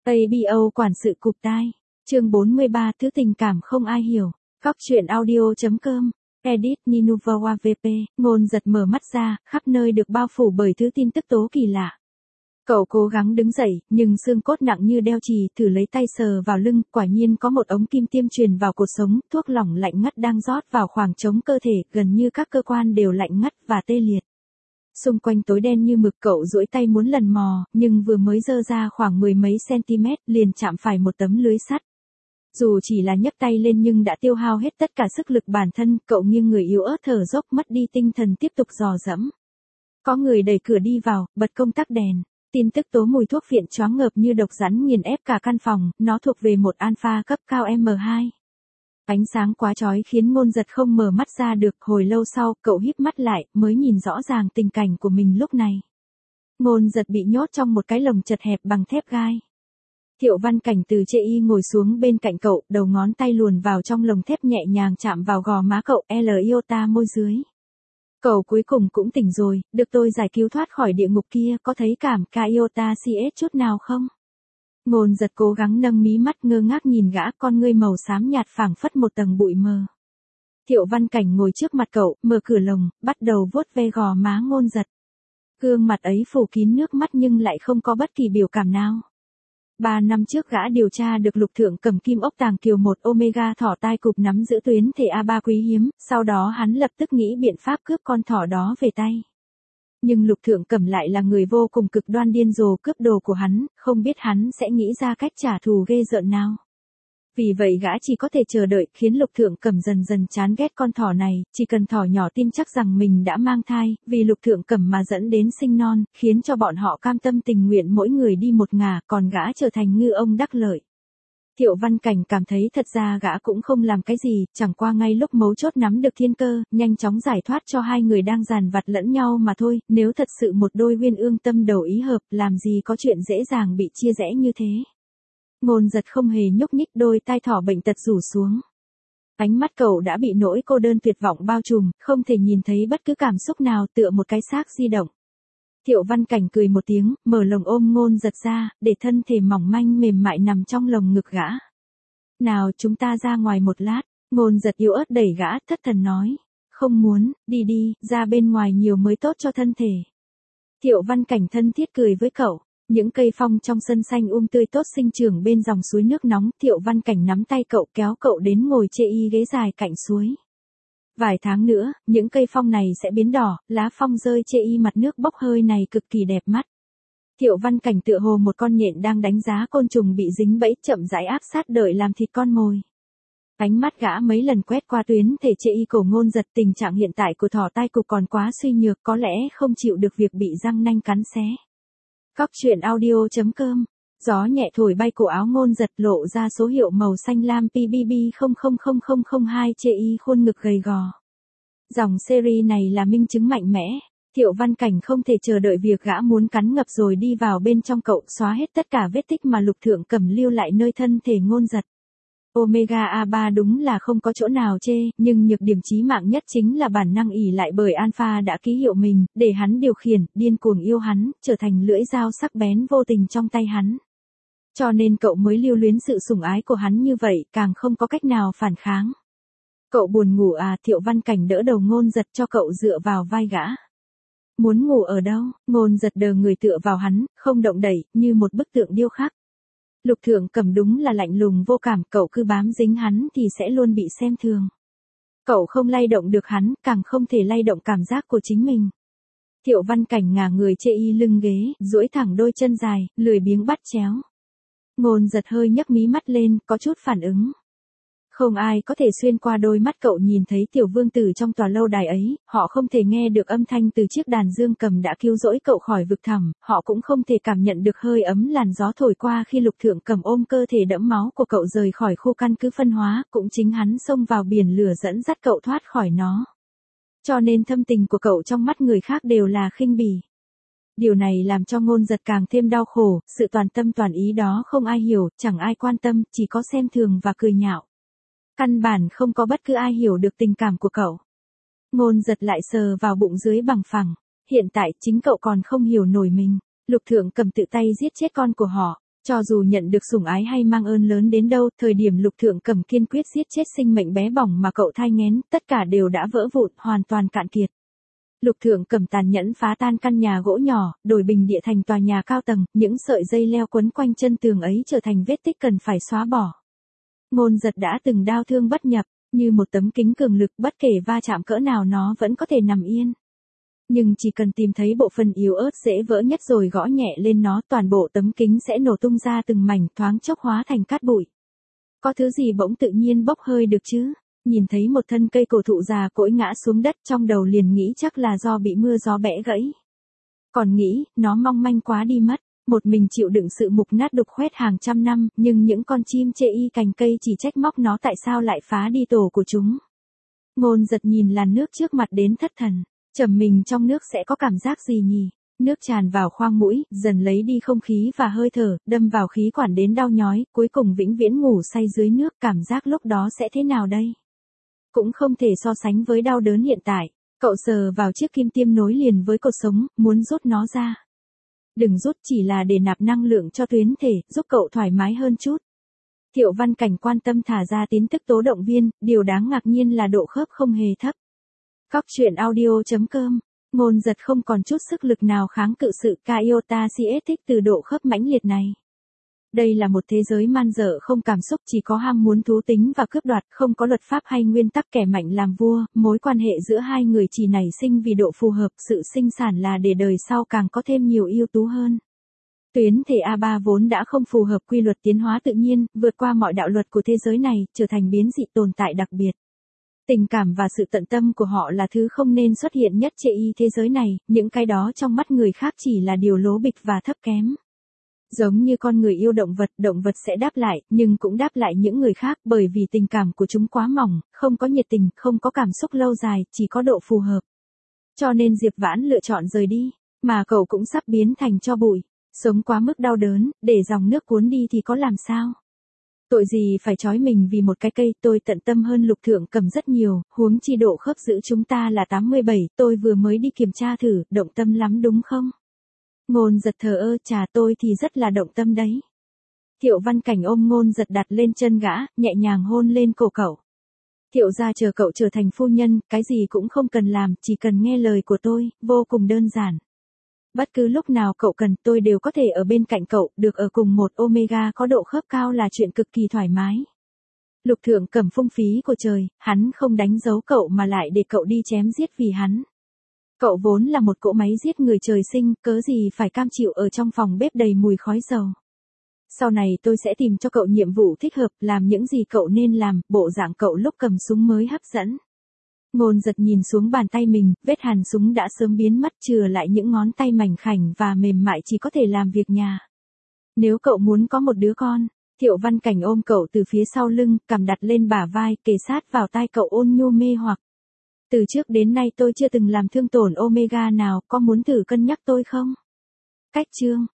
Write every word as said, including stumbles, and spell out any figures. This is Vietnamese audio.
a bê o quản sự cụp tai. Chương bốn mươi ba thứ tình cảm không ai hiểu. Góc truyện audio chấm com. Edit Ninuvwa vê pê. Ngôn giật mở mắt ra, khắp nơi được bao phủ bởi thứ tin tức tố kỳ lạ. Cậu cố gắng đứng dậy, nhưng xương cốt nặng như đeo chì, thử lấy tay sờ vào lưng, quả nhiên có một ống kim tiêm truyền vào cột sống, thuốc lỏng lạnh ngắt đang rót vào khoảng trống cơ thể, gần như các cơ quan đều lạnh ngắt và tê liệt. Xung quanh tối đen như mực, cậu duỗi tay muốn lần mò, nhưng vừa mới giơ ra khoảng mười mấy cm, liền chạm phải một tấm lưới sắt. Dù chỉ là nhấc tay lên nhưng đã tiêu hao hết tất cả sức lực bản thân, cậu nghiêng người yếu ớt thở dốc, mất đi tinh thần tiếp tục dò dẫm. Có người đẩy cửa đi vào, bật công tắc đèn. Tin tức tố mùi thuốc phiện choáng ngợp như độc rắn nghiền ép cả căn phòng, nó thuộc về một alpha cấp cao M hai. Ánh sáng quá chói khiến Ngôn giật không mở mắt ra được, hồi lâu sau, cậu híp mắt lại, mới nhìn rõ ràng tình cảnh của mình lúc này. Ngôn giật bị nhốt trong một cái lồng chật hẹp bằng thép gai. Thiệu Văn Cảnh từ chê y ngồi xuống bên cạnh cậu, đầu ngón tay luồn vào trong lồng thép nhẹ nhàng chạm vào gò má cậu, L iota môi dưới. Cậu cuối cùng cũng tỉnh rồi, được tôi giải cứu thoát khỏi địa ngục kia, có thấy cảm ca iota cs chút nào không? Ngôn giật cố gắng nâng mí mắt ngơ ngác nhìn gã, con ngươi màu xám nhạt phảng phất một tầng bụi mờ. Thiệu Văn Cảnh ngồi trước mặt cậu, mở cửa lồng, bắt đầu vuốt ve gò má Ngôn giật. Gương mặt ấy phủ kín nước mắt nhưng lại không có bất kỳ biểu cảm nào. Ba năm trước gã điều tra được lục thượng cầm kim ốc tàng kiều một omega thỏ tai cụp nắm giữ tuyến thể a ba quý hiếm, sau đó hắn lập tức nghĩ biện pháp cướp con thỏ đó về tay. Nhưng lục thượng cầm lại là người vô cùng cực đoan điên rồ cướp đồ của hắn, không biết hắn sẽ nghĩ ra cách trả thù ghê rợn nào. Vì vậy gã chỉ có thể chờ đợi, khiến lục thượng cầm dần dần chán ghét con thỏ này, chỉ cần thỏ nhỏ tin chắc rằng mình đã mang thai, vì lục thượng cầm mà dẫn đến sinh non, khiến cho bọn họ cam tâm tình nguyện mỗi người đi một ngả, còn gã trở thành ngư ông đắc lợi. Thiệu Văn Cảnh cảm thấy thật ra gã cũng không làm cái gì, chẳng qua ngay lúc mấu chốt nắm được thiên cơ, nhanh chóng giải thoát cho hai người đang giàn vặt lẫn nhau mà thôi, nếu thật sự một đôi uyên ương tâm đầu ý hợp, làm gì có chuyện dễ dàng bị chia rẽ như thế. Ngôn giật không hề nhúc nhích, đôi tai thỏ bệnh tật rủ xuống. Ánh mắt cậu đã bị nỗi cô đơn tuyệt vọng bao trùm, không thể nhìn thấy bất cứ cảm xúc nào, tựa một cái xác di động. Thiệu Văn Cảnh cười một tiếng, mở lồng ôm Ngôn giật ra, để thân thể mỏng manh mềm mại nằm trong lồng ngực gã. Nào chúng ta ra ngoài một lát. Ngôn giật yếu ớt đẩy gã, thất thần nói. Không muốn, đi đi, ra bên ngoài nhiều mới tốt cho thân thể. Thiệu Văn Cảnh thân thiết cười với cậu. Những cây phong trong sân xanh um tươi tốt sinh trưởng bên dòng suối nước nóng, Thiệu Văn Cảnh nắm tay cậu kéo cậu đến ngồi chê y ghế dài cạnh suối. Vài tháng nữa, những cây phong này sẽ biến đỏ, lá phong rơi chê y mặt nước bốc hơi này cực kỳ đẹp mắt. Thiệu Văn Cảnh tựa hồ một con nhện đang đánh giá côn trùng bị dính bẫy, chậm rãi áp sát đợi làm thịt con mồi. Ánh mắt gã mấy lần quét qua tuyến thể chê y cổ Ngôn giật, tình trạng hiện tại của thỏ tai cụp còn quá suy nhược, có lẽ không chịu được việc bị răng nanh cắn xé. Góc truyện audio chấm com. Gió nhẹ thổi bay cổ áo Ngôn giật, lộ ra số hiệu màu xanh lam P B B không không không không không hai chê y khuôn ngực gầy gò. Dòng series này là minh chứng mạnh mẽ. Thiệu Văn Cảnh không thể chờ đợi việc gã muốn cắn ngập rồi đi vào bên trong cậu, xóa hết tất cả vết tích mà lục thượng cầm lưu lại nơi thân thể Ngôn giật. Omega A ba đúng là không có chỗ nào chê, nhưng nhược điểm chí mạng nhất chính là bản năng ỷ lại bởi alpha đã ký hiệu mình, để hắn điều khiển, điên cuồng yêu hắn, trở thành lưỡi dao sắc bén vô tình trong tay hắn. Cho nên cậu mới lưu luyến sự sủng ái của hắn như vậy, càng không có cách nào phản kháng. Cậu buồn ngủ à? Thiệu Văn Cảnh đỡ đầu Ngôn giật cho cậu dựa vào vai gã. Muốn ngủ ở đâu? Ngôn giật đờ người tựa vào hắn, không động đậy, như một bức tượng điêu khắc. Lục thượng cầm đúng là lạnh lùng vô cảm, cậu cứ bám dính hắn thì sẽ luôn bị xem thường. Cậu không lay động được hắn, càng không thể lay động cảm giác của chính mình. Thiệu Văn Cảnh ngả người chê y lưng ghế, duỗi thẳng đôi chân dài, lười biếng bắt chéo. Ngôn giật hơi nhấc mí mắt lên, có chút phản ứng. Không ai có thể xuyên qua đôi mắt cậu nhìn thấy tiểu vương tử trong tòa lâu đài ấy, họ không thể nghe được âm thanh từ chiếc đàn dương cầm đã cứu rỗi cậu khỏi vực thẳm, họ cũng không thể cảm nhận được hơi ấm làn gió thổi qua khi lục thượng cầm ôm cơ thể đẫm máu của cậu rời khỏi khu căn cứ phân hóa, cũng chính hắn xông vào biển lửa dẫn dắt cậu thoát khỏi nó. Cho nên thâm tình của cậu trong mắt người khác đều là khinh bỉ. Điều này làm cho Ngôn giật càng thêm đau khổ, sự toàn tâm toàn ý đó không ai hiểu, chẳng ai quan tâm, chỉ có xem thường và cười nhạo. Căn bản không có bất cứ ai hiểu được tình cảm của cậu. Ngôn giật lại sờ vào bụng dưới bằng phẳng. Hiện tại chính cậu còn không hiểu nổi mình. Lục thượng cầm tự tay giết chết con của họ. Cho dù nhận được sủng ái hay mang ơn lớn đến đâu, thời điểm Lục Thượng Cẩm kiên quyết giết chết sinh mệnh bé bỏng mà cậu thai nghén, tất cả đều đã vỡ vụn, hoàn toàn cạn kiệt. Lục Thượng Cẩm tàn nhẫn phá tan căn nhà gỗ nhỏ, đổi bình địa thành tòa nhà cao tầng, những sợi dây leo quấn quanh chân tường ấy trở thành vết tích cần phải xóa bỏ. Ngôn Giật đã từng đau thương bất nhập, như một tấm kính cường lực, bất kể va chạm cỡ nào nó vẫn có thể nằm yên. Nhưng chỉ cần tìm thấy bộ phận yếu ớt dễ vỡ nhất rồi gõ nhẹ lên nó, toàn bộ tấm kính sẽ nổ tung ra từng mảnh, thoáng chốc hóa thành cát bụi. Có thứ gì bỗng tự nhiên bốc hơi được chứ? Nhìn thấy một thân cây cổ thụ già cỗi ngã xuống đất, trong đầu liền nghĩ chắc là do bị mưa gió bẻ gãy. Còn nghĩ, nó mong manh quá đi mất, một mình chịu đựng sự mục nát đục khoét hàng trăm năm, nhưng những con chim chê y cành cây chỉ trách móc nó tại sao lại phá đi tổ của chúng. Ngôn Giật nhìn làn nước trước mặt đến thất thần, trầm mình trong nước sẽ có cảm giác gì nhỉ? Nước tràn vào khoang mũi, dần lấy đi không khí và hơi thở, đâm vào khí quản đến đau nhói, cuối cùng vĩnh viễn ngủ say dưới nước, cảm giác lúc đó sẽ thế nào đây? Cũng không thể so sánh với đau đớn hiện tại. Cậu sờ vào chiếc kim tiêm nối liền với cột sống, muốn rút nó ra. Đừng rút, chỉ là để nạp năng lượng cho tuyến thể, giúp cậu thoải mái hơn chút. Thiệu Văn Cảnh quan tâm thả ra tin tức tố động viên, điều đáng ngạc nhiên là độ khớp không hề thấp. Cóc truyện audio chấm com. Ngôn Giật không còn chút sức lực nào kháng cự sự kaiotasiatic từ độ khớp mãnh liệt này. Đây là một thế giới man dợ không cảm xúc, chỉ có ham muốn thú tính và cướp đoạt, không có luật pháp hay nguyên tắc kẻ mạnh làm vua, mối quan hệ giữa hai người chỉ nảy sinh vì độ phù hợp, sự sinh sản là để đời sau càng có thêm nhiều ưu tú hơn. Tuyến thể a ba vốn đã không phù hợp quy luật tiến hóa tự nhiên, vượt qua mọi đạo luật của thế giới này, trở thành biến dị tồn tại đặc biệt. Tình cảm và sự tận tâm của họ là thứ không nên xuất hiện nhất trên y thế giới này, những cái đó trong mắt người khác chỉ là điều lố bịch và thấp kém. Giống như con người yêu động vật, động vật sẽ đáp lại, nhưng cũng đáp lại những người khác, bởi vì tình cảm của chúng quá mỏng, không có nhiệt tình, không có cảm xúc lâu dài, chỉ có độ phù hợp. Cho nên Diệp Vãn lựa chọn rời đi, mà cậu cũng sắp biến thành tro bụi, sống quá mức đau đớn, để dòng nước cuốn đi thì có làm sao? Tội gì phải trói mình vì một cái cây, tôi tận tâm hơn Lục Thượng Cẩm rất nhiều, huống chi độ khớp giữa chúng ta là tám mươi bảy, tôi vừa mới đi kiểm tra thử, động tâm lắm đúng không? Ngôn Giật thờ ơ, chà, tôi thì rất là động tâm đấy. Thiệu Văn Cảnh ôm Ngôn Giật đặt lên chân gã, nhẹ nhàng hôn lên cổ cậu. Thiệu gia chờ cậu trở thành phu nhân, cái gì cũng không cần làm, chỉ cần nghe lời của tôi, vô cùng đơn giản. Bất cứ lúc nào cậu cần, tôi đều có thể ở bên cạnh cậu, được ở cùng một Omega có độ khớp cao là chuyện cực kỳ thoải mái. Lục Thượng Cẩm phung phí của trời, hắn không đánh dấu cậu mà lại để cậu đi chém giết vì hắn. Cậu vốn là một cỗ máy giết người trời sinh, cớ gì phải cam chịu ở trong phòng bếp đầy mùi khói dầu. Sau này tôi sẽ tìm cho cậu nhiệm vụ thích hợp, làm những gì cậu nên làm, bộ dạng cậu lúc cầm súng mới hấp dẫn. Ngôn Giật nhìn xuống bàn tay mình, vết hàn súng đã sớm biến mất, chừa lại những ngón tay mảnh khảnh và mềm mại chỉ có thể làm việc nhà. Nếu cậu muốn có một đứa con, Thiệu Văn Cảnh ôm cậu từ phía sau lưng, cằm đặt lên bả vai, kề sát vào tai cậu ôn nhu mê hoặc. Từ trước đến nay tôi chưa từng làm thương tổn Omega nào, có muốn thử cân nhắc tôi không? Cách chương